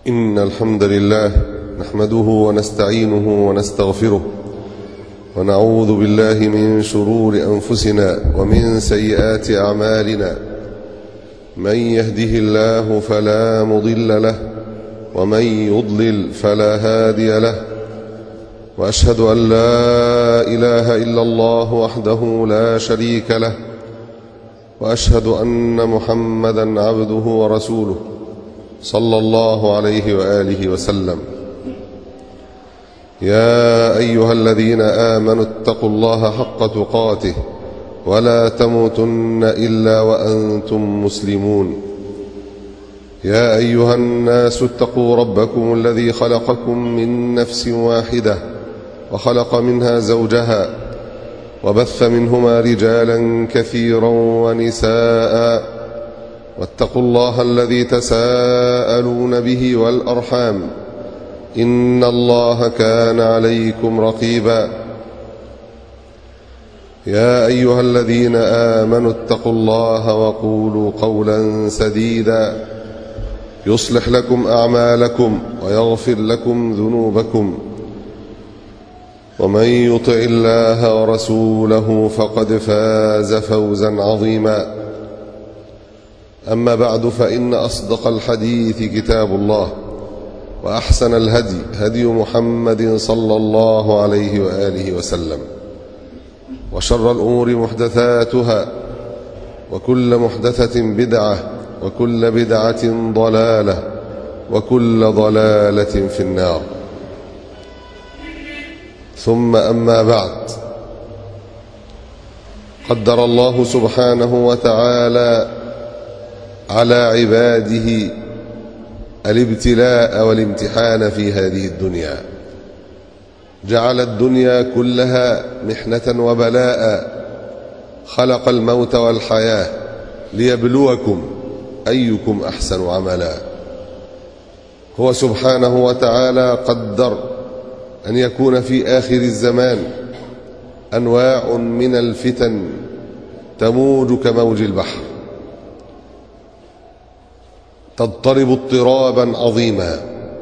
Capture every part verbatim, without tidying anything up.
إن الحمد لله نحمده ونستعينه ونستغفره ونعوذ بالله من شرور أنفسنا ومن سيئات أعمالنا. من يهده الله فلا مضل له ومن يضلل فلا هادي له، وأشهد أن لا إله إلا الله وحده لا شريك له، وأشهد أن محمدا عبده ورسوله صلى الله عليه وآله وسلم. يا أيها الذين آمنوا اتقوا الله حق تقاته ولا تموتن إلا وأنتم مسلمون. يا أيها الناس اتقوا ربكم الذي خلقكم من نفس واحدة وخلق منها زوجها وبث منهما رجالا كثيرا ونساء، واتقوا الله الذي تساءلون به والأرحام إن الله كان عليكم رقيبا. يا أيها الذين آمنوا اتقوا الله وقولوا قولا سديدا يصلح لكم أعمالكم ويغفر لكم ذنوبكم، ومن يطع الله ورسوله فقد فاز فوزا عظيما. أما بعد، فإن أصدق الحديث كتاب الله، وأحسن الهدي هدي محمد صلى الله عليه وآله وسلم، وشر الأمور محدثاتها، وكل محدثة بدعة، وكل بدعة ضلالة، وكل ضلالة في النار. ثم أما بعد، قدر الله سبحانه وتعالى على عباده الابتلاء والامتحان في هذه الدنيا، جعل الدنيا كلها محنة وبلاء، خلق الموت والحياة ليبلوكم أيكم أحسن عملا. هو سبحانه وتعالى قدر أن يكون في آخر الزمان أنواع من الفتن تموج كموج البحر، تضطرب اضطرابا عظيما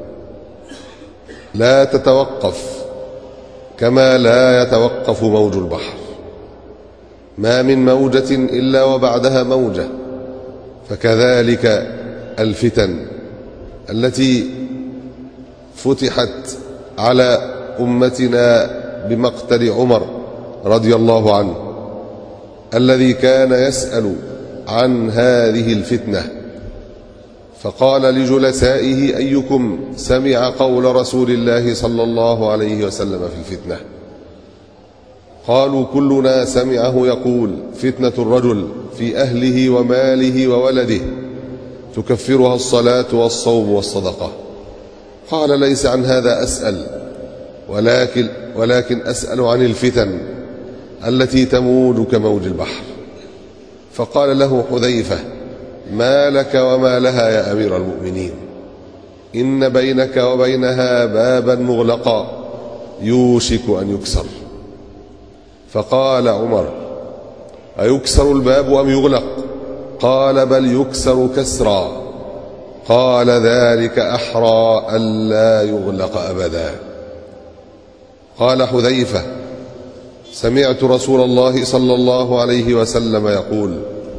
لا تتوقف، كما لا يتوقف موج البحر. ما من موجة إلا وبعدها موجة، فكذلك الفتن التي فتحت على أمتنا بمقتل عمر رضي الله عنه، الذي كان يسأل عن هذه الفتنة، فقال لجلسائه: أيكم سمع قول رسول الله صلى الله عليه وسلم في الفتنة؟ قالوا: كلنا سمعه يقول: فتنة الرجل في أهله وماله وولده تكفرها الصلاة والصوم والصدقة. قال: ليس عن هذا أسأل، ولكن, ولكن أسأل عن الفتن التي تموج كموج البحر. فقال له حذيفة: ما لك وما لها يا أمير المؤمنين؟ إن بينك وبينها بابا مغلقا يوشك أن يكسر. فقال عمر: أيكسر الباب أم يغلق؟ قال: بل يكسر كسرا. قال: ذلك أحرى ألا يغلق أبدا. قال حذيفة: سمعت رسول الله صلى الله عليه وسلم يقول: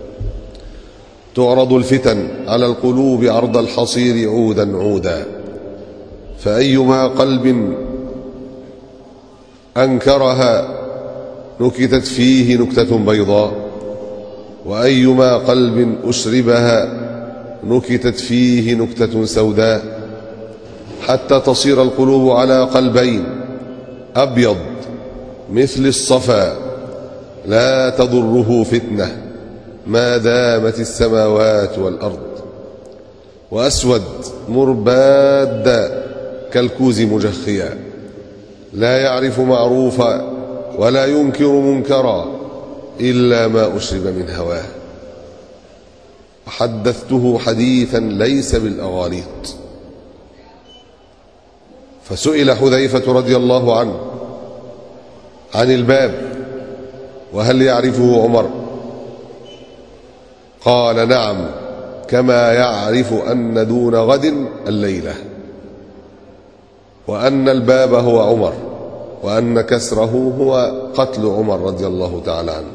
تعرض الفتن على القلوب عرض الحصير عودا عودا، فأيما قلب أنكرها نكتت فيه نكتة بيضاء، وأيما قلب أشربها نكتت فيه نكتة سوداء، حتى تصير القلوب على قلبين: أبيض مثل الصفا لا تضره فتنة ما دامت السماوات والأرض، وأسود مرباد كالكوز مجخيا لا يعرف معروفا ولا ينكر منكرا إلا ما أشرب من هواه. حدثته حديثا ليس بالأغاليط. فسئل حذيفة رضي الله عنه عن الباب وهل يعرفه عمر؟ قال: نعم، كما يعرف أن دون غد الليلة. وأن الباب هو عمر، وأن كسره هو قتل عمر رضي الله تعالى عنه.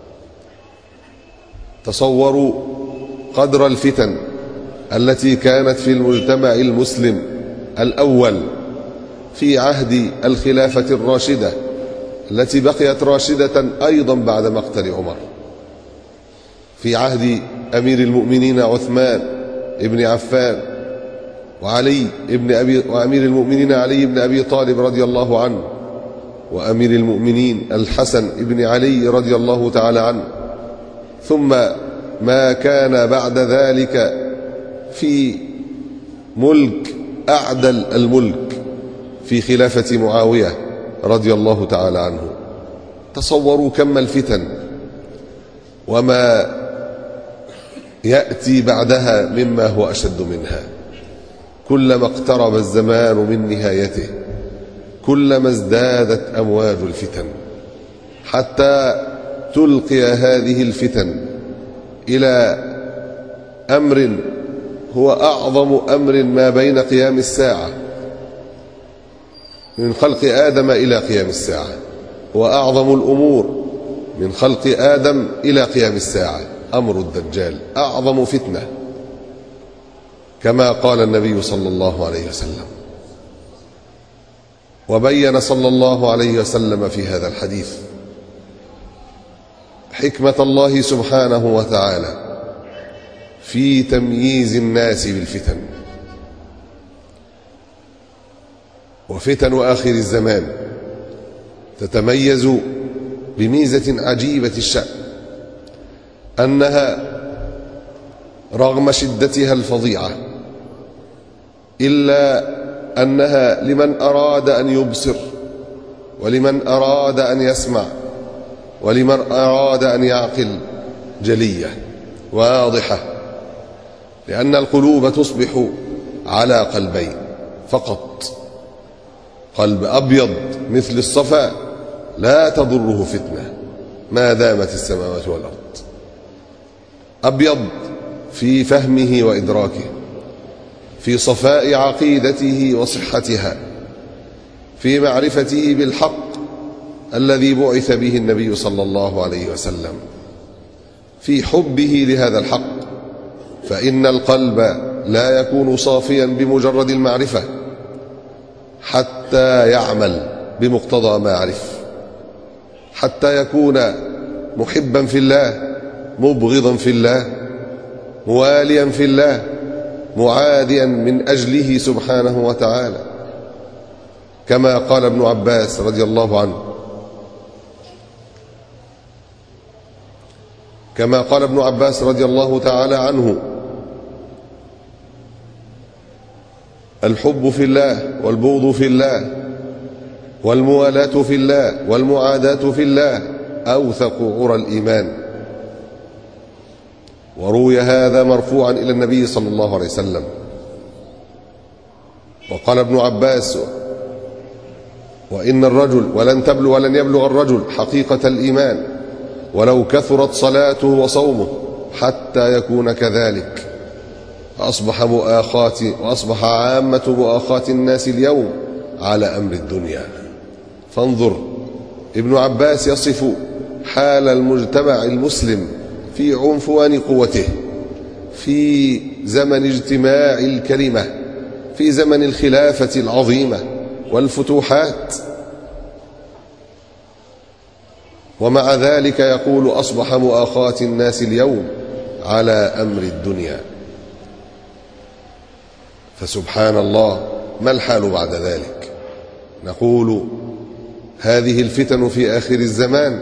تصوروا قدر الفتن التي كانت في المجتمع المسلم الأول في عهد الخلافة الراشدة التي بقيت راشدة أيضا بعد مقتل عمر، في عهد أمير المؤمنين عثمان ابن عفان وعلي ابن أبي وأمير المؤمنين علي بن أبي طالب رضي الله عنه، وأمير المؤمنين الحسن ابن علي رضي الله تعالى عنه، ثم ما كان بعد ذلك في ملك أعدل الملك في خلافة معاوية رضي الله تعالى عنه. تصوروا كم الفتن وما يأتي بعدها مما هو أشد منها. كلما اقترب الزمان من نهايته كلما ازدادت أمواج الفتن، حتى تلقي هذه الفتن إلى أمر هو أعظم أمر ما بين قيام الساعة، من خلق آدم إلى قيام الساعة، وأعظم الأمور من خلق آدم إلى قيام الساعة أمر الدجال، أعظم فتنة، كما قال النبي صلى الله عليه وسلم. وبين صلى الله عليه وسلم في هذا الحديث حكمة الله سبحانه وتعالى في تمييز الناس بالفتن. وفتن آخر الزمان تتميز بميزة عجيبة الشأن، أنها رغم شدتها الفظيعة إلا أنها لمن أراد أن يبصر، ولمن أراد أن يسمع، ولمن أراد أن يعقل جلية واضحة، لأن القلوب تصبح على قلبين فقط: قلب أبيض مثل الصفا لا تضره فتنة ما دامت السماوات والأرض، أبيض في فهمه وإدراكه، في صفاء عقيدته وصحتها، في معرفته بالحق الذي بعث به النبي صلى الله عليه وسلم، في حبه لهذا الحق، فإن القلب لا يكون صافيا بمجرد المعرفة حتى يعمل بمقتضى ما عرف، حتى يكون محبا في الله، مبغضا في الله، مواليا في الله، معاديا من أجله سبحانه وتعالى، كما قال ابن عباس رضي الله عنه كما قال ابن عباس رضي الله تعالى عنه: الحب في الله، والبغض في الله، والموالاة في الله، والمعاداة في الله أوثق عرى الإيمان. وروي هذا مرفوعا إلى النبي صلى الله عليه وسلم. وقال ابن عباس: وإن الرجل ولن تبلغ ولن يبلغ الرجل حقيقة الإيمان ولو كثرت صلاته وصومه حتى يكون كذلك. وأصبح مؤاخاة وأصبح عامة مؤاخاة الناس اليوم على أمر الدنيا. فانظر، ابن عباس يصف حال المجتمع المسلم في عنفوان قوته، في زمن اجتماع الكلمة، في زمن الخلافة العظيمة والفتوحات، ومع ذلك يقول: أصبح مؤاخاة الناس اليوم على أمر الدنيا. فسبحان الله، ما الحال بعد ذلك؟ نقول: هذه الفتن في آخر الزمان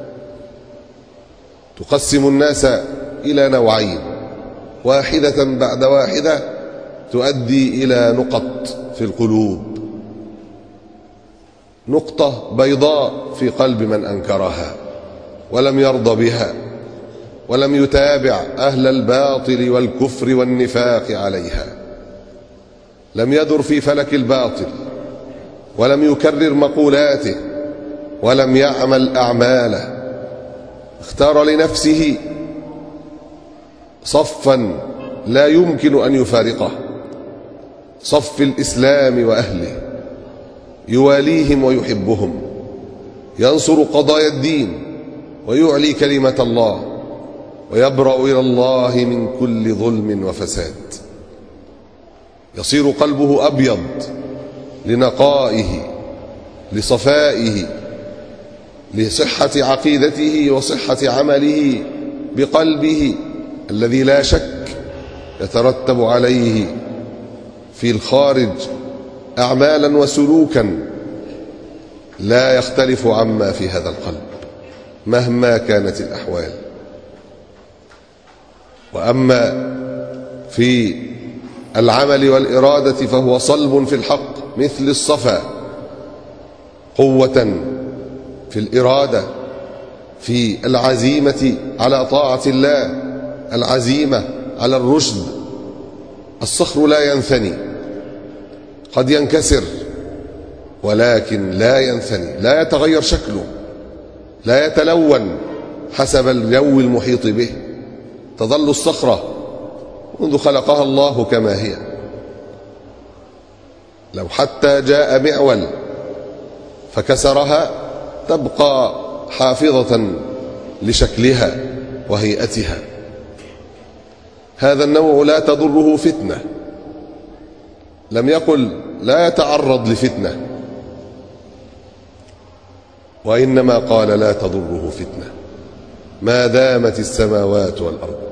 تقسم الناس إلى نوعين، واحدة بعد واحدة تؤدي إلى نقط في القلوب، نقطة بيضاء في قلب من أنكرها ولم يرضى بها ولم يتابع أهل الباطل والكفر والنفاق عليها، لم يدر في فلك الباطل ولم يكرر مقولاته ولم يعمل أعماله، اختار لنفسه صفا لا يمكن أن يفارقه، صف الإسلام وأهله، يواليهم ويحبهم، ينصر قضايا الدين ويعلي كلمة الله، ويبرأ إلى الله من كل ظلم وفساد. يصير قلبه أبيض لنقائه، لصفائه، لصحة عقيدته وصحة عمله بقلبه الذي لا شك يترتب عليه في الخارج أعمالا وسلوكا لا يختلف عما في هذا القلب مهما كانت الأحوال. وأما في العمل والإرادة فهو صلب في الحق مثل الصفا، قوة في الإرادة، في العزيمة على طاعة الله، العزيمة على الرشد. الصخر لا ينثني، قد ينكسر ولكن لا ينثني، لا يتغير شكله، لا يتلون حسب الجو المحيط به، تظل الصخرة منذ خلقها الله كما هي. لو حتى جاء معول فكسرها تبقى حافظة لشكلها وهيئتها. هذا النوع لا تضره فتنة، لم يقل لا يتعرض لفتنة، وإنما قال لا تضره فتنة ما دامت السماوات والأرض.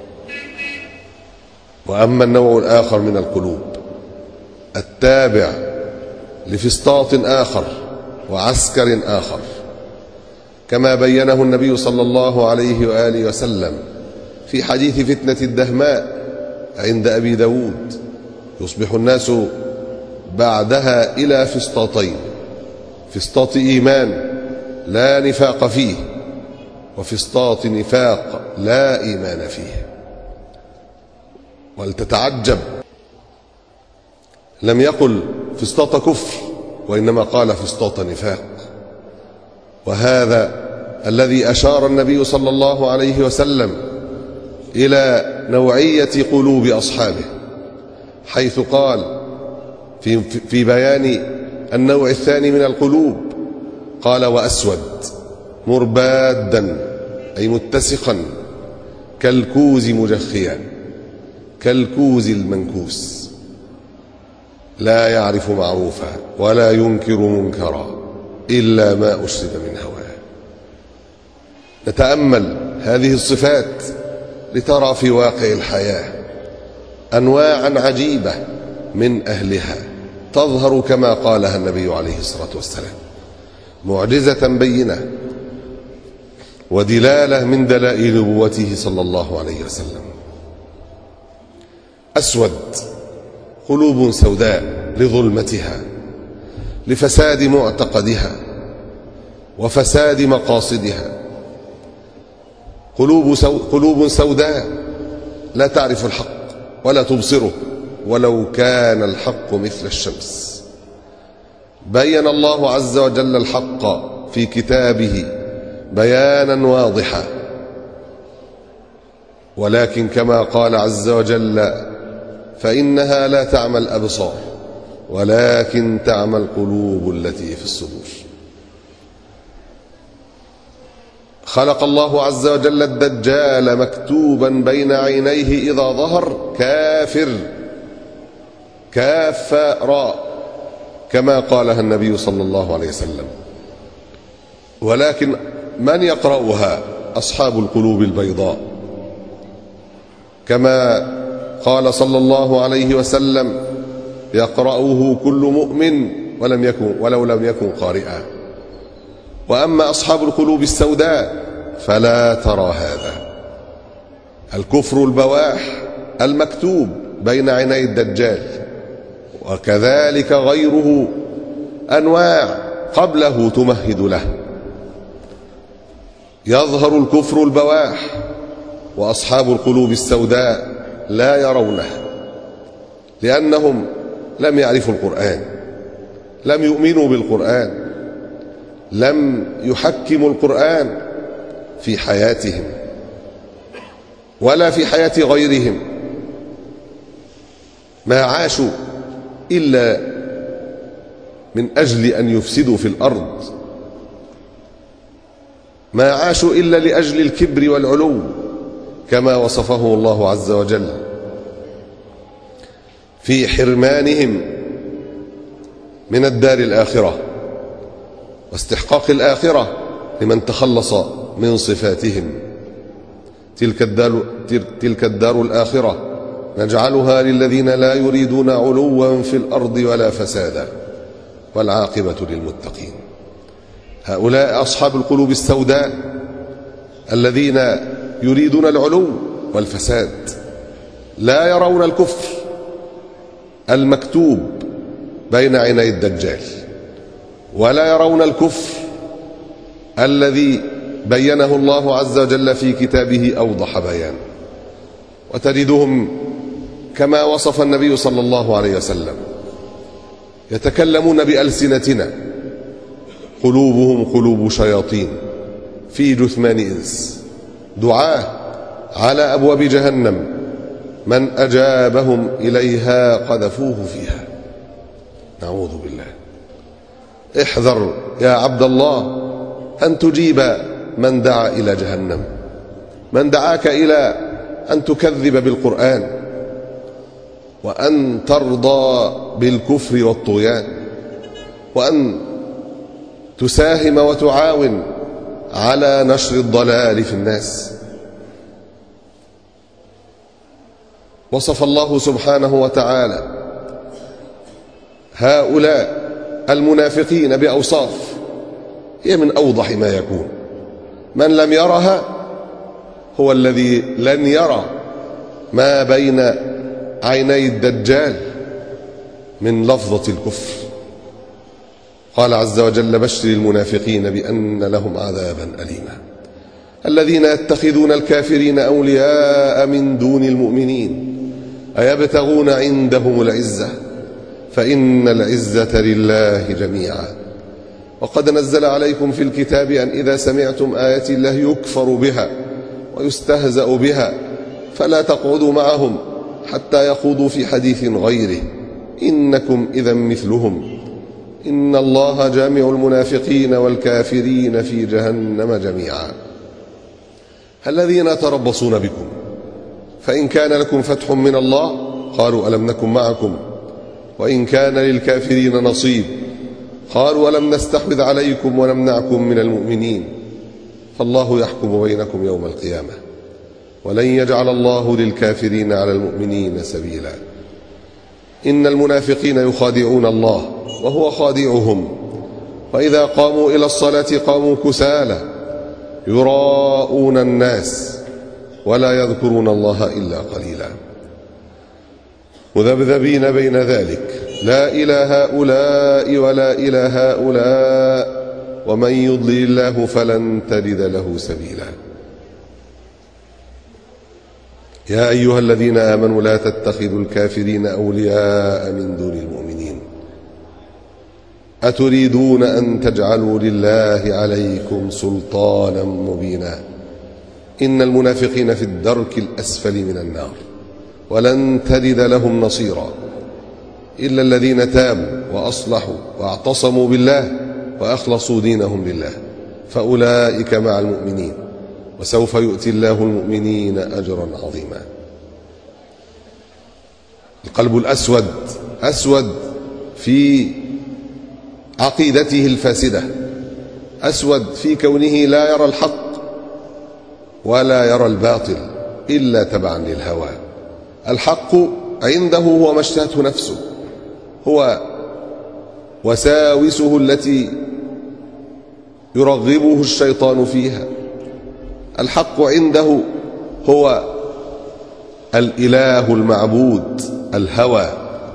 وأما النوع الآخر من القلوب التابع لفسطاط آخر وعسكر آخر، كما بينه النبي صلى الله عليه وآله وسلم في حديث فتنة الدهماء عند أبي داود: يصبح الناس بعدها إلى فسطاطين، فسطاط إيمان لا نفاق فيه، وفسطاط نفاق لا إيمان فيه. ولتتعجب، لم يقل فسطاط كفر، وإنما قال فسطاط نفاق. وهذا الذي أشار النبي صلى الله عليه وسلم إلى نوعية قلوب أصحابه، حيث قال في, في بيان النوع الثاني من القلوب، قال: وأسود مربادا، أي متسخا، كالكوز مجخيا، كالكوز المنكوس، لا يعرف معروفا ولا ينكر منكرا إلا ما أشرب من هواه. نتأمل هذه الصفات لترى في واقع الحياة أنواعا عجيبة من أهلها تظهر كما قالها النبي عليه الصلاة والسلام، معجزة بينة ودلالة من دلائل نبوته صلى الله عليه وسلم. أسود، قلوب سوداء لظلمتها، لفساد معتقدها وفساد مقاصدها. قلوب, سو قلوب سوداء لا تعرف الحق ولا تبصره ولو كان الحق مثل الشمس. بين الله عز وجل الحق في كتابه بيانا واضحا، ولكن كما قال عز وجل: فإنها لا تعمى الأبصار ولكن تعمى القلوب التي في الصدور. خلق الله عز وجل الدجال مكتوبا بين عينيه إذا ظهر كافر، كاف راء، كما قالها النبي صلى الله عليه وسلم. ولكن من يقرأها؟ أصحاب القلوب البيضاء، كما قال صلى الله عليه وسلم: يقرأه كل مؤمن ولم يكن ولو لم يكن قارئا. وأما أصحاب القلوب السوداء فلا ترى هذا، الكفر البواح المكتوب بين عيني الدجال، وكذلك غيره أنواع قبله تمهد له. يظهر الكفر البواح وأصحاب القلوب السوداء لا يرونه، لأنهم لم يعرفوا القرآن، لم يؤمنوا بالقرآن، لم يحكموا القرآن في حياتهم ولا في حياة غيرهم، ما عاشوا إلا من أجل أن يفسدوا في الأرض، ما عاشوا إلا لأجل الكبر والعلو كما وصفه الله عز وجل في حرمانهم من الدار الآخرة واستحقاق الآخرة لمن تخلص من صفاتهم. تلك الدار, تلك الدار الآخرة نجعلها للذين لا يريدون علوا في الأرض ولا فسادا والعاقبة للمتقين. هؤلاء أصحاب القلوب السوداء الذين يريدون العلو والفساد، لا يرون الكفر المكتوب بين عيني الدجال، ولا يرون الكفر الذي بينه الله عز وجل في كتابه أوضح بيان. وتجدهم كما وصف النبي صلى الله عليه وسلم يتكلمون بألسنتنا قلوبهم قلوب شياطين في جثمان إنس، دعاة على أبواب جهنم، من أجابهم إليها قذفوه فيها. نعوذ بالله. احذر يا عبد الله أن تجيب من دعا إلى جهنم، من دعاك إلى أن تكذب بالقرآن وأن ترضى بالكفر والطغيان وأن تساهم وتعاون على نشر الضلال في الناس. وصف الله سبحانه وتعالى هؤلاء المنافقين بأوصاف هي من أوضح ما يكون. من لم يرها هو الذي لن يرى ما بين عيني الدجال من لفظة الكفر. قال عز وجل: بشر المنافقين بأن لهم عذابا أليما. الذين يتخذون الكافرين أولياء من دون المؤمنين أيبتغون عندهم العزة فإن العزة لله جميعا. وقد نزل عليكم في الكتاب أن إذا سمعتم آيات الله يكفر بها ويستهزأ بها فلا تقعدوا معهم حتى يخوضوا في حديث غيره إنكم إذا مثلهم إن الله جامع المنافقين والكافرين في جهنم جميعا. الذين يتربصون بكم فإن كان لكم فتح من الله قالوا ألم نكن معكم وإن كان للكافرين نصيب قالوا ألم نستحوذ عليكم ونمنعكم من المؤمنين فالله يحكم بينكم يوم القيامة ولن يجعل الله للكافرين على المؤمنين سبيلا. إن المنافقين يخادعون الله وهو خادعهم وإذا قاموا إلى الصلاة قاموا كسالى يراءون الناس ولا يذكرون الله إلا قليلا مذبذبين بين ذلك لا إلى هؤلاء ولا إلى هؤلاء ومن يضلل الله فلن تجد له سبيلا. يا أيها الذين آمنوا لا تتخذوا الكافرين أولياء من دون المؤمنين أتريدون أن تجعلوا لله عليكم سلطانا مبينا إن المنافقين في الدرك الأسفل من النار ولن تجد لهم نصيرا إلا الذين تابوا وأصلحوا واعتصموا بالله وأخلصوا دينهم لله فأولئك مع المؤمنين وسوف يؤتي الله المؤمنين أجرا عظيما. القلب الأسود أسود في عقيدته الفاسدة، أسود في كونه لا يرى الحق ولا يرى الباطل إلا تبعا للهوى. الحق عنده هو ما اشتهته نفسه، هو وساوسه التي يرغبه الشيطان فيها. الحق عنده هو الإله المعبود الهوى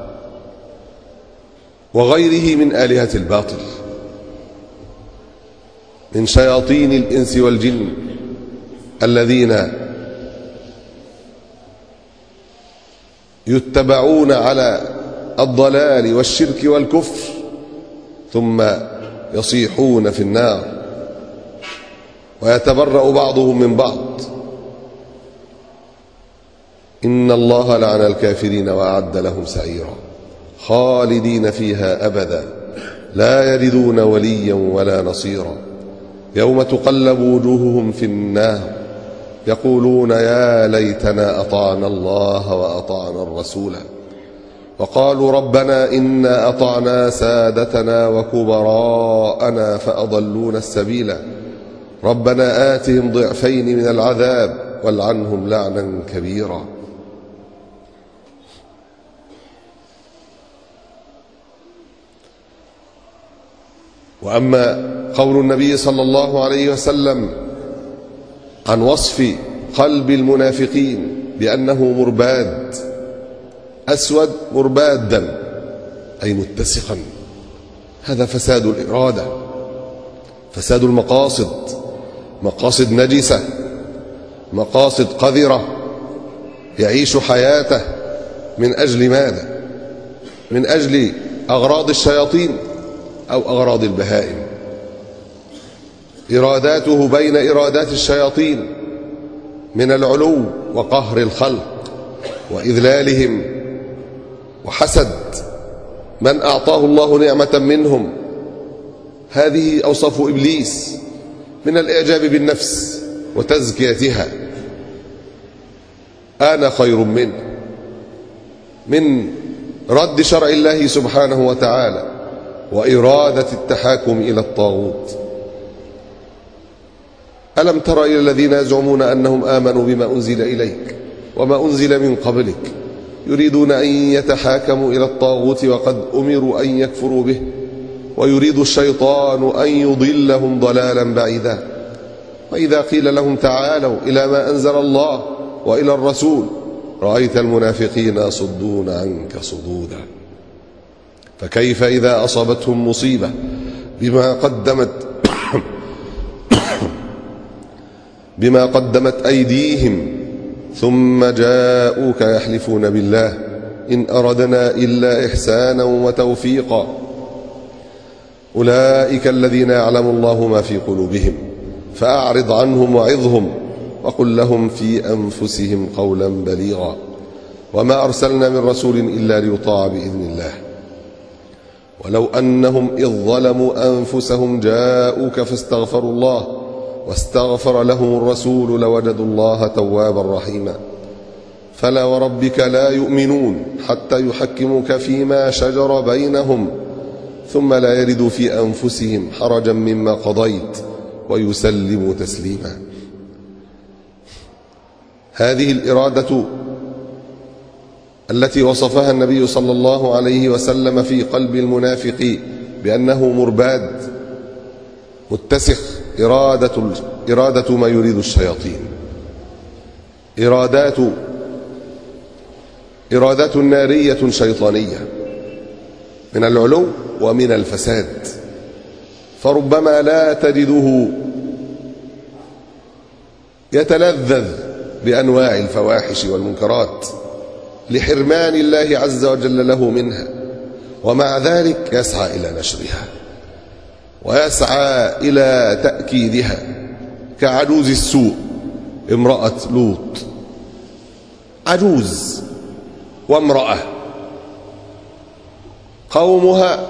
وغيره من آلهة الباطل من شياطين الإنس والجن الذين يتبعون على الضلال والشرك والكفر ثم يصيحون في النار ويتبرأ بعضهم من بعض. إن الله لعن الكافرين وأعد لهم سعيرا خالدين فيها أبدا لا يجدون وليا ولا نصيرا يوم تقلب وجوههم في النار يقولون يا ليتنا أطعنا الله وأطعنا الرسول وقالوا ربنا إنا أطعنا سادتنا وكبراءنا فأضلونا السبيل ربنا آتهم ضعفين من العذاب والعنهم لعنا كبيرا. وأما قول النبي صلى الله عليه وسلم عن وصف قلب المنافقين بأنه مرباد أسود مربادا أي متسخا، هذا فساد الإرادة، فساد المقاصد، مقاصد نجسة، مقاصد قذرة، يعيش حياته من أجل ماذا؟ من أجل أغراض الشياطين أو أغراض البهائم. إراداته بين إرادات الشياطين من العلو وقهر الخلق وإذلالهم وحسد من أعطاه الله نعمة منهم. هذه أوصاف إبليس من الإعجاب بالنفس وتزكيتها، أنا خير منه، من رد شرع الله سبحانه وتعالى وإرادة التحاكم إلى الطاغوت. ألم تر إلى الذين يزعمون أنهم آمنوا بما أنزل إليك وما أنزل من قبلك يريدون أن يتحاكموا إلى الطاغوت وقد أمروا أن يكفروا به ويريد الشيطان أن يضلهم ضلالا بعيدا. وإذا قيل لهم تعالوا إلى ما أنزل الله وإلى الرسول رأيت المنافقين يصدون عنك صدودا. فكيف إذا أصابتهم مصيبة بما قدمت بما قدمت أيديهم ثم جاءوك يحلفون بالله إن أردنا إلا إحسانا وتوفيقا أولئك الذين يعلم الله ما في قلوبهم فأعرض عنهم وعظهم وقل لهم في أنفسهم قولا بليغا وما أرسلنا من رسول إلا ليطاع بإذن الله ولو أنهم إذ ظلموا أنفسهم جاءوك فاستغفروا الله واستغفر لهم الرسول لوجدوا الله توابا رحيما فلا وربك لا يؤمنون حتى يحكموك فيما شجر بينهم ثم لا يردوا في أنفسهم حرجا مما قضيت ويسلموا تسليما. هذه الإرادة التي وصفها النبي صلى الله عليه وسلم في قلب المنافق بأنه مرباد متسخ، إرادة, إرادة ما يريد الشياطين، إرادات إرادات نارية شيطانية من العلو ومن الفساد. فربما لا تجده يتلذذ بأنواع الفواحش والمنكرات لحرمان الله عز وجل له منها، ومع ذلك يسعى إلى نشرها ويسعى إلى تأكيدها كعجوز السوء امرأة لوط، عجوز وامرأة قومها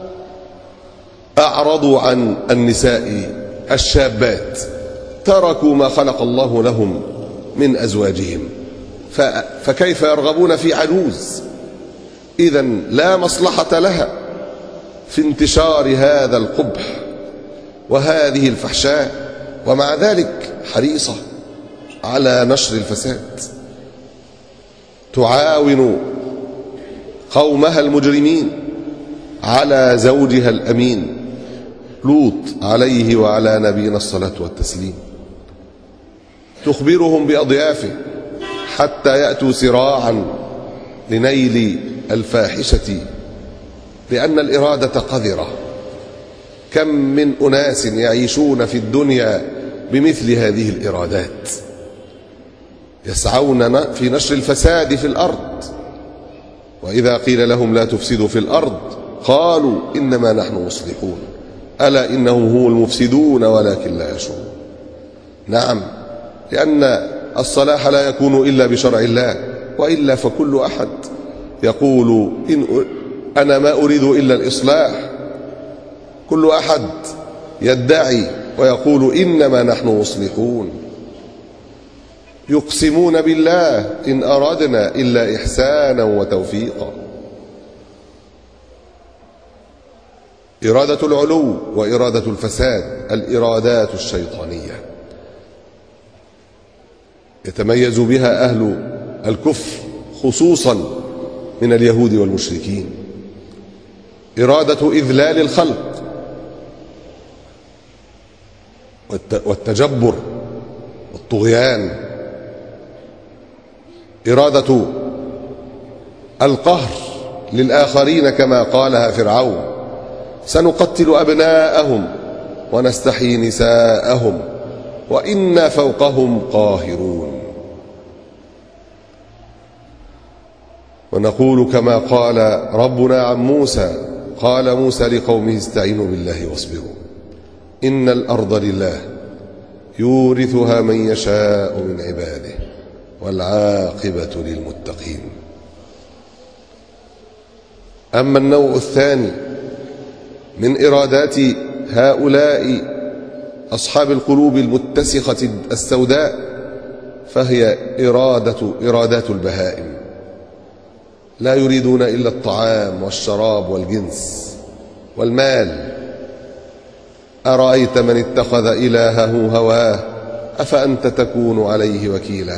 أعرضوا عن النساء الشابات، تركوا ما خلق الله لهم من أزواجهم، فكيف يرغبون في عجوز؟ إذن لا مصلحة لها في انتشار هذا القبح وهذه الفحشاء، ومع ذلك حريصة على نشر الفساد، تعاون قومها المجرمين على زوجها الأمين لوط عليه وعلى نبينا الصلاة والتسليم، تخبرهم بأضيافه حتى يأتوا سراعا لنيل الفاحشة، لأن الإرادة قذرة. كم من أناس يعيشون في الدنيا بمثل هذه الإرادات، يسعون في نشر الفساد في الأرض، وإذا قيل لهم لا تفسدوا في الأرض قالوا إنما نحن مصلحون ألا إنهم هم المفسدون ولكن لا يشعرون. نعم، لأن الصلاح لا يكون إلا بشرع الله، وإلا فكل أحد يقول إن أنا ما أريد إلا الإصلاح كل أحد يدعي ويقول إنما نحن مصلحون، يقسمون بالله إن أردنا إلا إحسانا وتوفيقا. إرادة العلو وإرادة الفساد الإرادات الشيطانية يتميز بها أهل الكفر خصوصا من اليهود والمشركين. إرادة إذلال الخلق والتجبر والطغيان، إرادة القهر للآخرين كما قالها فرعون: سنقتل أبناءهم ونستحيي نساءهم وإنا فوقهم قاهرون. ونقول كما قال ربنا عن موسى: قال موسى لقومه استعينوا بالله واصبروا إن الأرض لله يورثها من يشاء من عباده والعاقبة للمتقين. أما النوع الثاني من إرادات هؤلاء أصحاب القلوب المتسخة السوداء فهي إرادة إرادات البهائم، لا يريدون إلا الطعام والشراب والجنس والمال. أرأيت من اتخذ إلهه هواه أفأنت تكون عليه وكيلا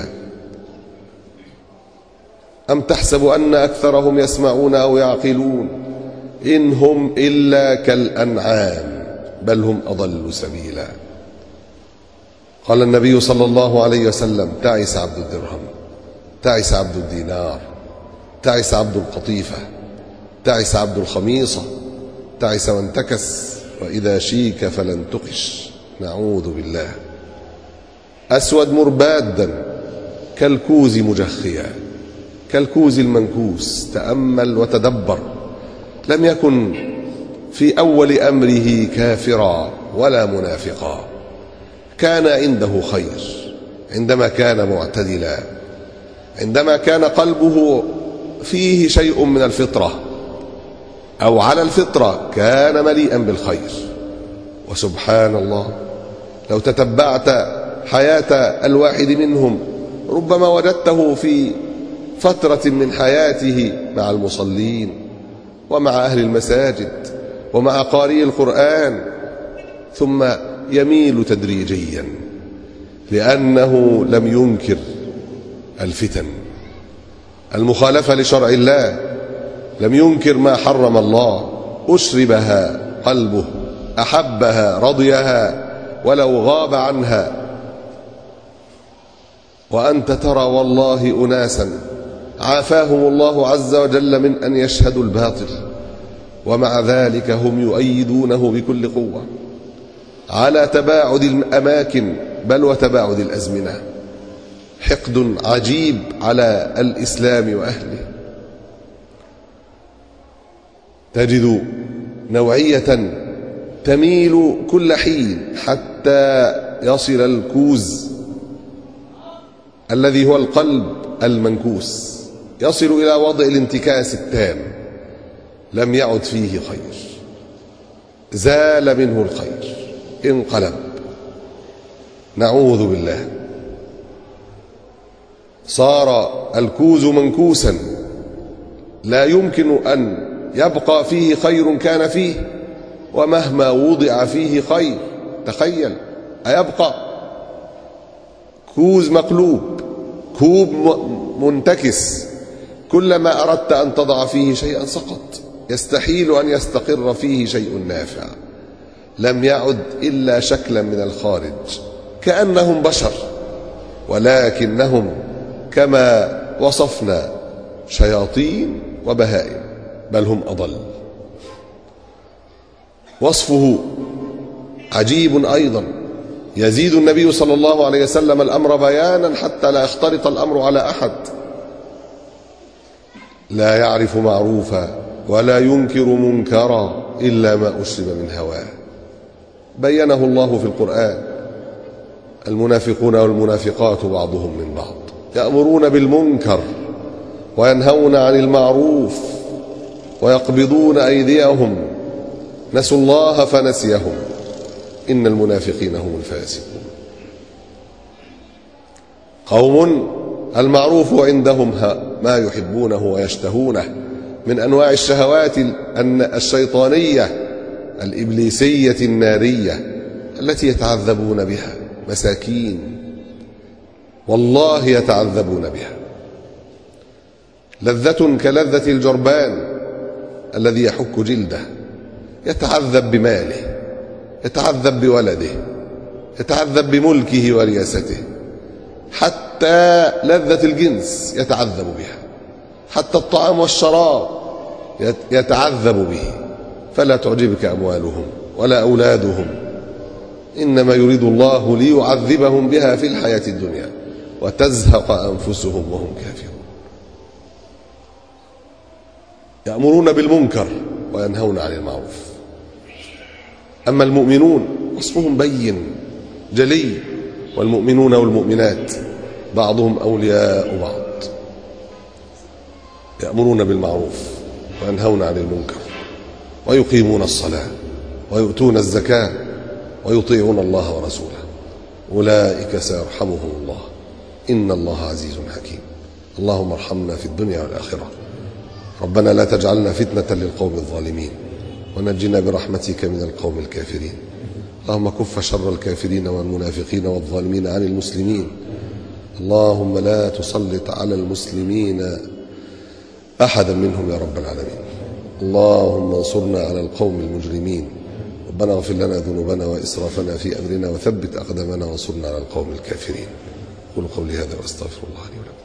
أم تحسب أن أكثرهم يسمعون أو يعقلون إن هم إلا كالأنعام بل هم أضل سبيلا. قال النبي صلى الله عليه وسلم: تعس عبد الدرهم، تعس عبد الدينار، تعس عبد القطيفة، تعس عبد الخميصة، تعس وانتكس، وإذا شيك فلن تقش. نعوذ بالله. أسود مربادا كالكوز مجخيا، كالكوز المنكوس. تأمل وتدبر. لم يكن في أول أمره كافرا ولا منافقا، كان عنده خير عندما كان معتدلا، عندما كان قلبه فيه شيء من الفطرة أو على الفطرة كان مليئا بالخير. وسبحان الله، لو تتبعت حياة الواحد منهم ربما وجدته في فترة من حياته مع المصلين ومع أهل المساجد ومع قارئي القرآن، ثم يميل تدريجيا لأنه لم ينكر الفتن المخالفة لشرع الله، لم ينكر ما حرم الله، أشربها قلبه، أحبها، رضيها ولو غاب عنها. وأنت ترى والله أناسا عافاهم الله عز وجل من أن يشهدوا الباطل، ومع ذلك هم يؤيدونه بكل قوة على تباعد الأماكن بل وتباعد الأزمنة. حقد عجيب على الإسلام وأهله. تجد نوعية تميل كل حين حتى يصل الكوز الذي هو القلب المنكوس، يصل إلى وضع الانتكاس التام، لم يعد فيه خير، زال منه الخير، انقلب. نعوذ بالله. صار الكوز منكوسا، لا يمكن أن يبقى فيه خير كان فيه، ومهما وضع فيه خير تخيل أيبقى؟ كوز مقلوب، كوب منتكس، كلما أردت أن تضع فيه شيئا سقط، يستحيل أن يستقر فيه شيء نافع. لم يعد إلا شكلا من الخارج، كأنهم بشر ولكنهم كما وصفنا شياطين وبهائم بل هم أضل. وصفه عجيب أيضا. يزيد النبي صلى الله عليه وسلم الأمر بيانا حتى لا يختلط الأمر على أحد. لا يعرف معروفا ولا ينكر منكرا إلا ما أشرب من هواه. بينه الله في القرآن. المنافقون والمنافقات بعضهم من بعض يأمرون بالمنكر وينهون عن المعروف ويقبضون أيديهم نسوا الله فنسيهم إن المنافقين هم الفاسقون. قوم المعروف عندهم ما يحبونه ويشتهونه من أنواع الشهوات الشيطانية الإبليسية النارية التي يتعذبون بها، مساكين والله يتعذبون بها. لذة كلذة الجربان الذي يحك جلده، يتعذب بماله، يتعذب بولده، يتعذب بملكه ورياسته، حتى لذة الجنس يتعذب بها، حتى الطعام والشراب يتعذب به. فلا تعجبك أموالهم ولا أولادهم، إنما يريد الله ليعذبهم بها في الحياة الدنيا وتزهق أنفسهم وهم كافرون. يأمرون بالمنكر وينهون عن المعروف. أما المؤمنون وصفهم بين جلي، والمؤمنون والمؤمنات بعضهم أولياء بعض، يأمرون بالمعروف وينهون عن المنكر ويقيمون الصلاة ويؤتون الزكاة ويطيعون الله ورسوله، أولئك سيرحمهم الله إن الله عزيز حكيم. اللهم ارحمنا في الدنيا والآخرة. ربنا لا تجعلنا فتنة للقوم الظالمين ونجنا برحمتك من القوم الكافرين. اللهم كف شر الكافرين والمنافقين والظالمين عن المسلمين. اللهم لا تسلط على المسلمين أحدا منهم يا رب العالمين. اللهم انصرنا على القوم المجرمين. ربنا اغفر لنا ذنوبنا وإسرافنا في أمرنا وثبت أقدامنا وانصرنا على القوم الكافرين. قولوا قولي هذا واستغفر الله لي ولكم.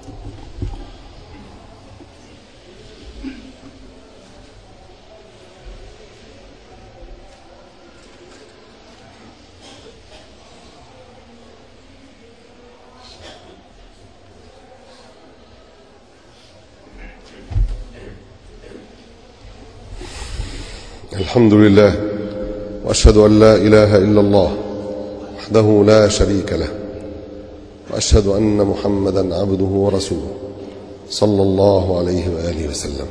الحمد لله، وأشهد أن لا إله إلا الله وحده لا شريك له، وأشهد أن محمدا عبده ورسوله صلى الله عليه وآله وسلم.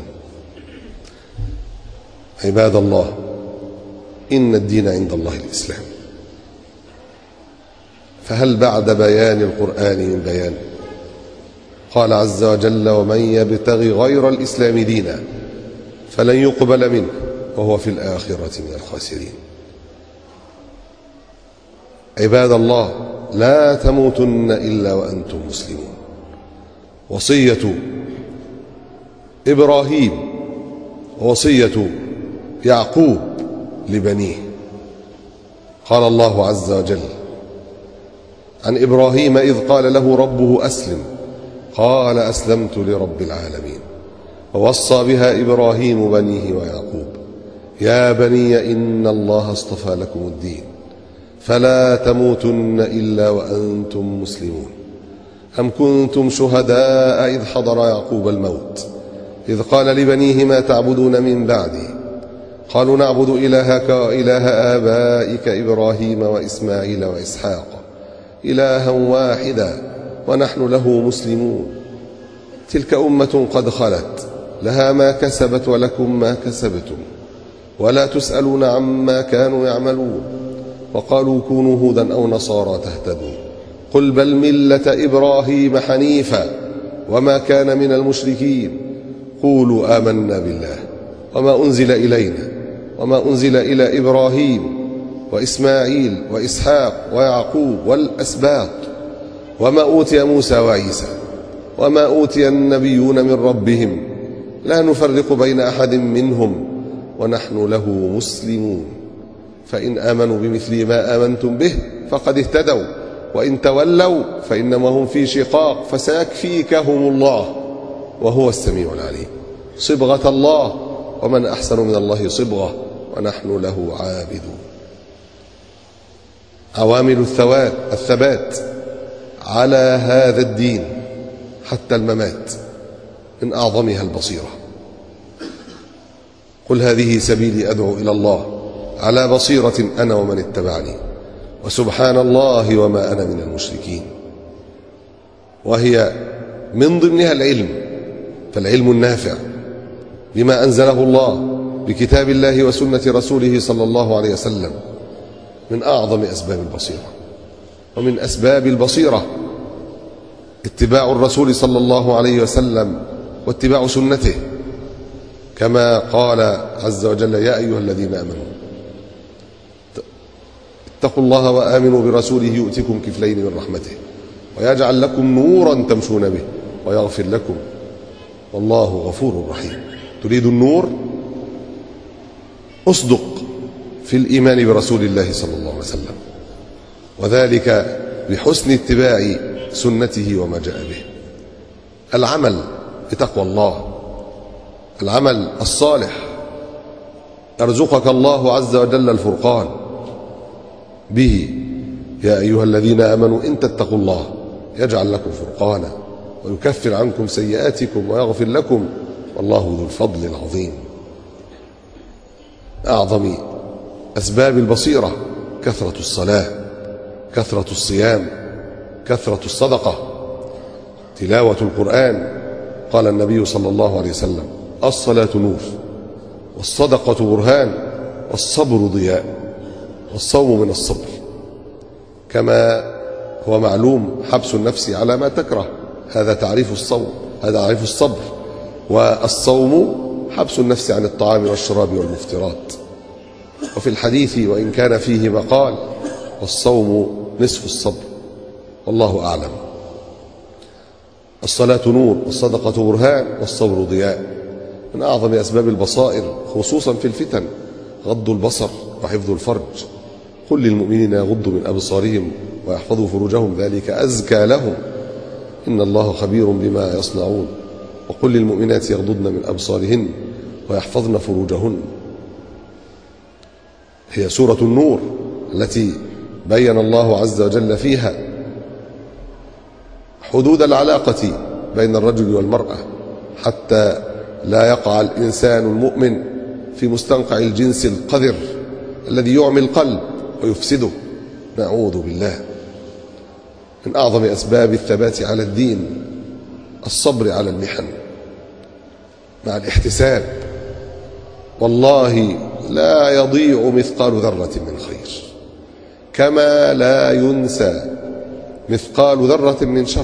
عباد الله، إن الدين عند الله الإسلام، فهل بعد بيان القرآن من بيان؟ قال عز وجل: ومن يبتغي غير الإسلام دينا فلن يقبل منه وهو في الآخرة من الخاسرين. عباد الله، لا تموتن إلا وأنتم مسلمون. وصية إبراهيم ووصية يعقوب لبنيه. قال الله عز وجل عن إبراهيم إذ قال له ربه أسلم قال أسلمت لرب العالمين. ووصى بها إبراهيم بنيه ويعقوب: يا بني إن الله اصطفى لكم الدين فلا تموتن إلا وأنتم مسلمون. أم كنتم شهداء إذ حضر يعقوب الموت إذ قال لبنيه ما تعبدون من بعدي قالوا نعبد إلهك وإله آبائك إبراهيم وإسماعيل وإسحاق إلها واحدا ونحن له مسلمون. تلك أمة قد خلت لها ما كسبت ولكم ما كسبتم ولا تسألون عما كانوا يعملون. وقالوا كونوا هودا أو نصارى تهتدوا قل بل ملة إبراهيم حنيفا وما كان من المشركين. قولوا آمنا بالله وما أنزل إلينا وما أنزل إلى إبراهيم وإسماعيل وإسحاق ويعقوب والأسباط وما أوتي موسى وعيسى وما أوتي النبيون من ربهم لا نفرق بين أحد منهم ونحن له مسلمون. فإن آمنوا بمثل ما آمنتم به فقد اهتدوا وإن تولوا فإنما هم في شقاق فسيكفيكهم الله وهو السميع العليم. صبغة الله ومن أحسن من الله صبغة ونحن له عابدون. عوامل الثبات الثبات على هذا الدين حتى الممات من أعظمها البصيرة. قل هذه سبيلي أدعو إلى الله على بصيرة أنا ومن اتبعني وسبحان الله وما أنا من المشركين. وهي من ضمنها العلم، فالعلم النافع بما أنزله الله بكتاب الله وسنة رسوله صلى الله عليه وسلم من أعظم أسباب البصيرة. ومن أسباب البصيرة اتباع الرسول صلى الله عليه وسلم واتباع سنته، كما قال عز وجل: يا أيها الذين آمنوا اتقوا الله وآمنوا برسوله يؤتكم كفلين من رحمته ويجعل لكم نورا تمشون به ويغفر لكم والله غفور رحيم. تريد النور؟ اصدق في الإيمان برسول الله صلى الله عليه وسلم، وذلك بحسن اتباع سنته وما جاء به. العمل بتقوى الله، العمل الصالح، يرزقك الله عز وجل الفرقان به: يا أيها الذين آمنوا إن تتقوا الله يجعل لكم فرقانا ويكفر عنكم سيئاتكم ويغفر لكم والله ذو الفضل العظيم. أعظم أسباب البصيرة كثرة الصلاة، كثرة الصيام، كثرة الصدقة، تلاوة القرآن. قال النبي صلى الله عليه وسلم: الصلاة نور، والصدقة برهان، والصبر ضياء، والصوم من الصبر. كما هو معلوم حبس النفس على ما تكره، هذا تعريف الصوم، هذا تعريف الصبر. والصوم حبس النفس عن الطعام والشراب والمفطرات. وفي الحديث وإن كان فيه مقال: والصوم نصف الصبر، والله أعلم. الصلاة نور، والصدقة برهان، والصبر ضياء. من أعظم أسباب البصائر خصوصا في الفتن غض البصر وحفظ الفرج. قل للمؤمنين يغضوا من أبصارهم ويحفظوا فروجهم ذلك أزكى لهم إن الله خبير بما يصنعون. وقل للمؤمنات يغضضن من أبصارهن ويحفظن فروجهن. هي سورة النور التي بين الله عز وجل فيها حدود العلاقة بين الرجل والمرأة، حتى لا يقع الإنسان المؤمن في مستنقع الجنس القذر الذي يعمي القلب ويفسده، نعوذ بالله. من أعظم أسباب الثبات على الدين الصبر على المحن مع الاحتساب. والله لا يضيع مثقال ذرة من خير، كما لا ينسى مثقال ذرة من شر.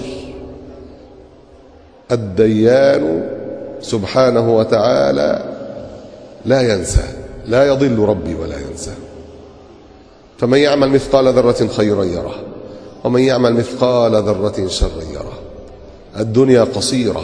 الديان سبحانه وتعالى لا ينسى، لا يضل ربي ولا ينسى. فمن يعمل مثقال ذرة خيرا يره، ومن يعمل مثقال ذرة شرا يره. الدنيا قصيرة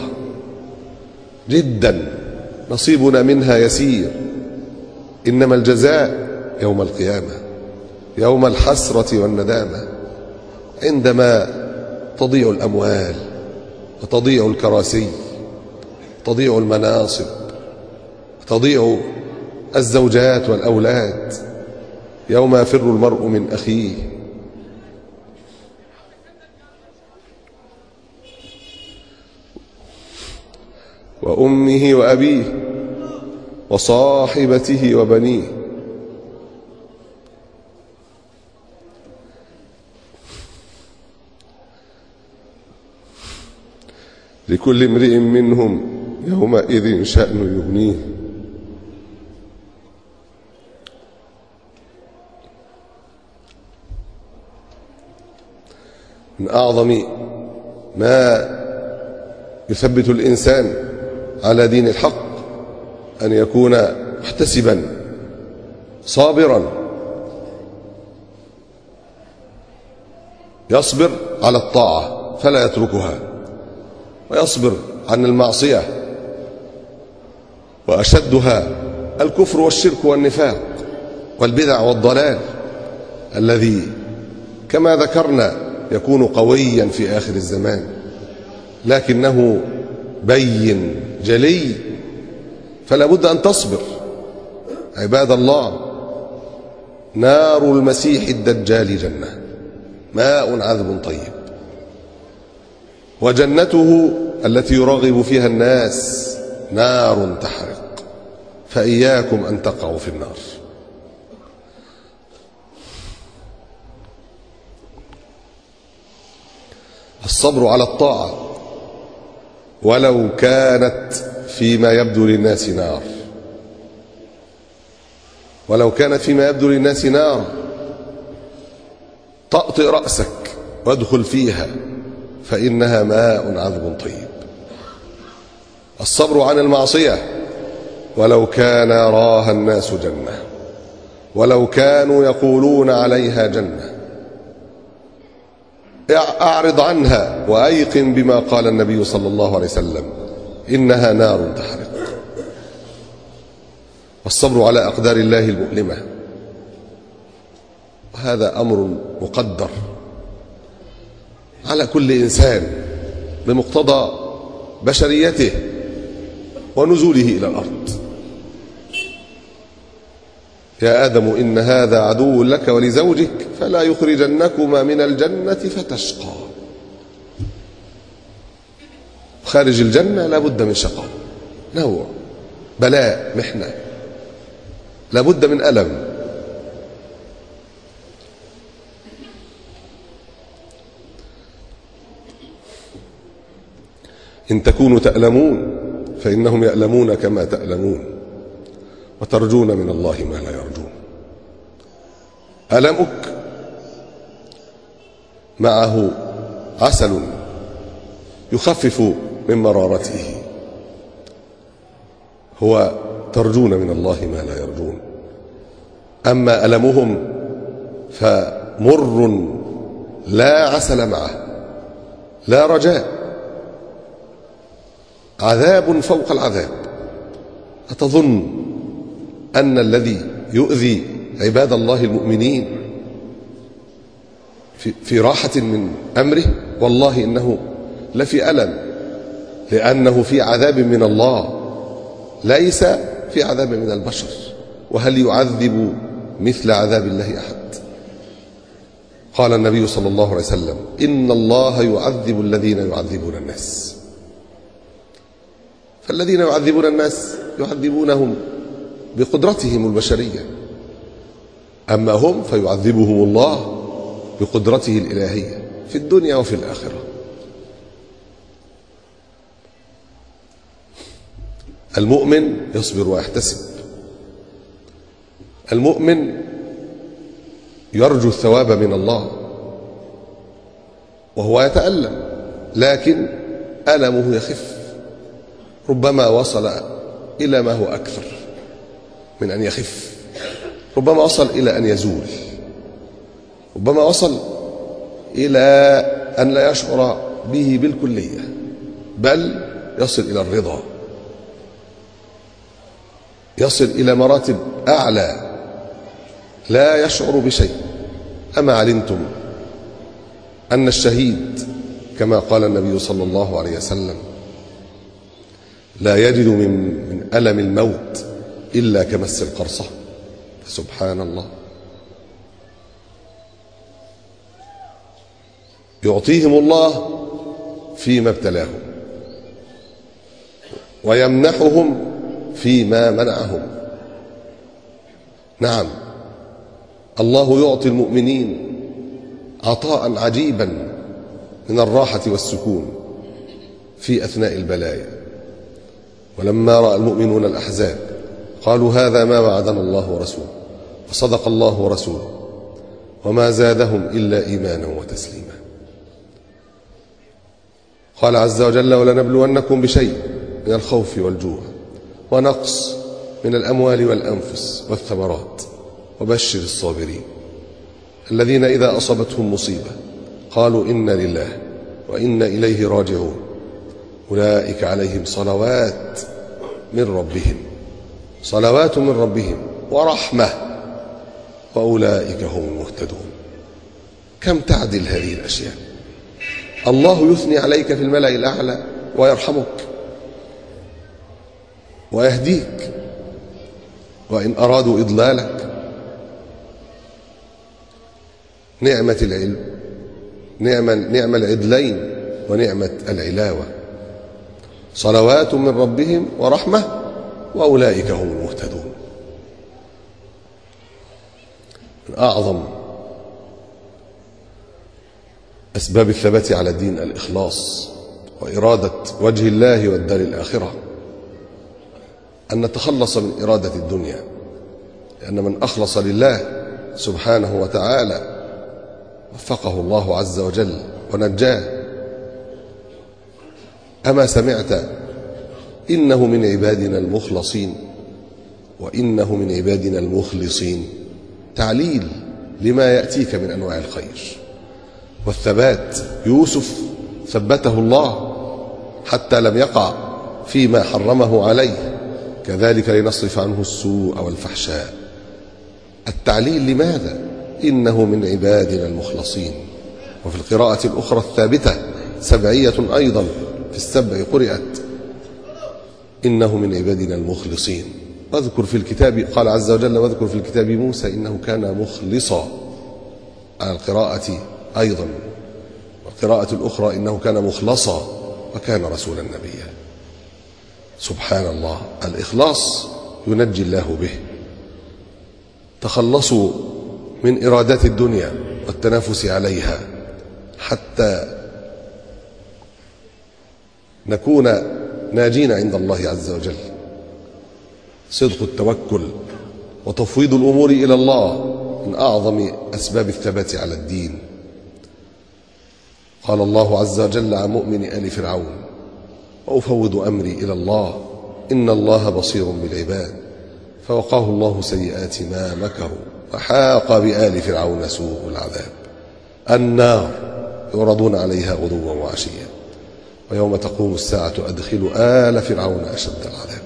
جدا، نصيبنا منها يسير، إنما الجزاء يوم القيامة، يوم الحسرة والندامة، عندما تضيع الأموال وتضيع الكراسي، تضيع المناصب، تضيع الزوجات والأولاد، يوم يفر المرء من أخيه. وأمه وأبيه وصاحبته وبنيه. لكل امرئ منهم يومئذ شأن يغنيه. من أعظم ما يثبت الإنسان على دين الحق أن يكون محتسبا صابرا، يصبر على الطاعة فلا يتركها، ويصبر عن المعصية، وأشدها الكفر والشرك والنفاق والبدع والضلال الذي كما ذكرنا يكون قويا في آخر الزمان، لكنه بين جلي، فلا بد أن تصبر. عباد الله، نار المسيح الدجال جنة، ماء عذب طيب، وجنته التي يرغب فيها الناس نار تحرق، فإياكم أن تقعوا في النار. الصبر على الطاعة ولو كانت فيما يبدو للناس نار، ولو كانت فيما يبدو للناس نار طأطئ رأسك وادخل فيها فإنها ماء عذب طيب. الصبر عن المعصية ولو كان يراها الناس جنة، ولو كانوا يقولون عليها جنة. أعرض عنها وأيقن بما قال النبي صلى الله عليه وسلم: إنها نار تحرق. والصبر على أقدار الله المؤلمة، وهذا أمر مقدر على كل إنسان بمقتضى بشريته ونزوله إلى الأرض. يا آدم إن هذا عدو لك ولزوجك فلا يخرجنكما من الجنة فتشقى. خارج الجنة لا بد من شقاء، نوع بلاء محنة، لا بد من ألم. إن تكونوا تألمون فإنهم يألمون كما تألمون وترجون من الله ما لا يرجون. ألمك معه عسل يخفف من مرارته، هو ترجون من الله ما لا يرجون. أما ألمهم فمر لا عسل معه، لا رجاء، عذاب فوق العذاب. أتظن أن الذي يؤذي عباد الله المؤمنين في, في راحة من أمره؟ والله إنه لفي ألم، لأنه في عذاب من الله ليس في عذاب من البشر. وهل يعذب مثل عذاب الله أحد؟ قال النبي صلى الله عليه وسلم: إن الله يعذب الذين يعذبون الناس. فالذين يعذبون الناس يعذبونهم بقدرتهم البشرية، أما هم فيعذبهم الله بقدرته الإلهية في الدنيا وفي الآخرة. المؤمن يصبر ويحتسب، المؤمن يرجو الثواب من الله وهو يتألم، لكن ألمه يخف، ربما وصل إلى ما هو أكثر من أن يخف، ربما وصل إلى أن يزول، ربما وصل إلى أن لا يشعر به بالكلية، بل يصل إلى الرضا، يصل إلى مراتب أعلى لا يشعر بشيء. أما علمتم أن الشهيد كما قال النبي صلى الله عليه وسلم: لا يجد من, من ألم الموت إلا كمس القرصة. سبحان الله. يعطيهم الله فيما ابتلاهم ويمنحهم فيما منعهم. نعم، الله يعطي المؤمنين عطاء عجيبا من الراحة والسكون في أثناء البلايا. ولما رأى المؤمنون الأحزاب قالوا: هذا ما وعدنا الله ورسوله وصدق الله ورسوله وما زادهم إلا إيمانا وتسليما. قال عز وجل: ولنبلونكم بشيء من الخوف والجوع ونقص من الأموال والأنفس والثمرات وبشر الصابرين الذين إذا أصابتهم مصيبة قالوا إنا لله وإنا إليه راجعون أولئك عليهم صلوات من ربهم صلوات من ربهم ورحمة وأولئك هم المهتدون. كم تعدل هذه الأشياء؟ الله يثني عليك في الملأ الأعلى ويرحمك ويهديك، وإن أرادوا إضلالك نعمة العلم، نعمة, نعمة العدلين ونعمة العلاوة. صلوات من ربهم ورحمة وأولئك هم المهتدون. من أعظم أسباب الثبات على الدين الإخلاص وإرادة وجه الله والدار الآخرة، أن نتخلص من إرادة الدنيا، لأن من أخلص لله سبحانه وتعالى وفقه الله عز وجل ونجاه. أما سمعت إنه من عبادنا المخلصين وإنه من عبادنا المخلصين، تعليل لما يأتيك من أنواع الخير والثبات. يوسف ثبته الله حتى لم يقع فيما حرمه عليه، كذلك لنصرف عنه السوء والفحشاء. التعليل لماذا؟ إنه من عبادنا المخلصين. وفي القراءة الأخرى الثابتة سبعية أيضا في السبع قرأت إنه من عبادنا المخلصين. واذكر في الكتاب، قال عز وجل واذكر في الكتاب موسى إنه كان مخلصا على القراءة أيضا، والقراءة الأخرى إنه كان مخلصا وكان رسولا نبيا. سبحان الله، الإخلاص ينجي الله به. تخلصوا من إرادات الدنيا والتنافس عليها حتى نكون ناجين عند الله عز وجل. صدق التوكل وتفويض الأمور إلى الله من أعظم أسباب الثبات على الدين. قال الله عز وجل عن مؤمن آل فرعون وأفوض أمري إلى الله إن الله بصير بالعباد فوقاه الله سيئات ما مكروا وحاق بآل فرعون سوء العذاب النار يعرضون عليها غدوا وعشيا ويوم تقوم الساعة أدخلوا آل فرعون أشد العذاب.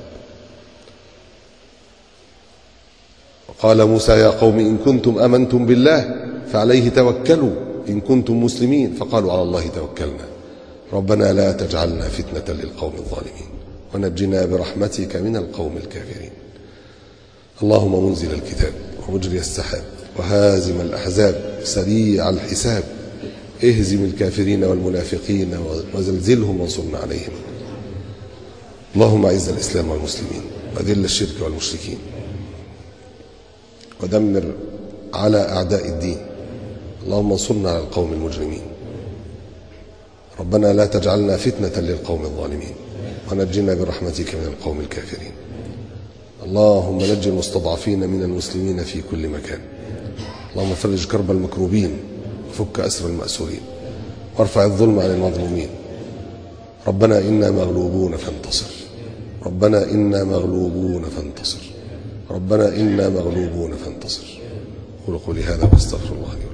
وقال موسى يا قوم إن كنتم آمنتم بالله فعليه توكلوا إن كنتم مسلمين، فقالوا على الله توكلنا ربنا لا تجعلنا فتنة للقوم الظالمين ونجنا برحمتك من القوم الكافرين. اللهم منزل الكتاب ومجري السحاب وهازم الأحزاب سريع الحساب اهزم الكافرين والمنافقين وزلزلهم وانصرنا عليهم. اللهم أعز الإسلام والمسلمين وذل الشرك والمشركين ودمر على أعداء الدين. اللهم انصرنا على القوم المجرمين. ربنا لا تجعلنا فتنة للقوم الظالمين ونجنا برحمتك من القوم الكافرين. اللهم نج المستضعفين من المسلمين في كل مكان. اللهم فرج كرب المكروبين وفك أسر المأسورين وارفع الظلم عن المظلومين. ربنا إنا مغلوبون فانتصر ربنا إنا مغلوبون فانتصر ربنا إنا مغلوبون فانتصر. قولوا قولي هذا واستغفر الله لي.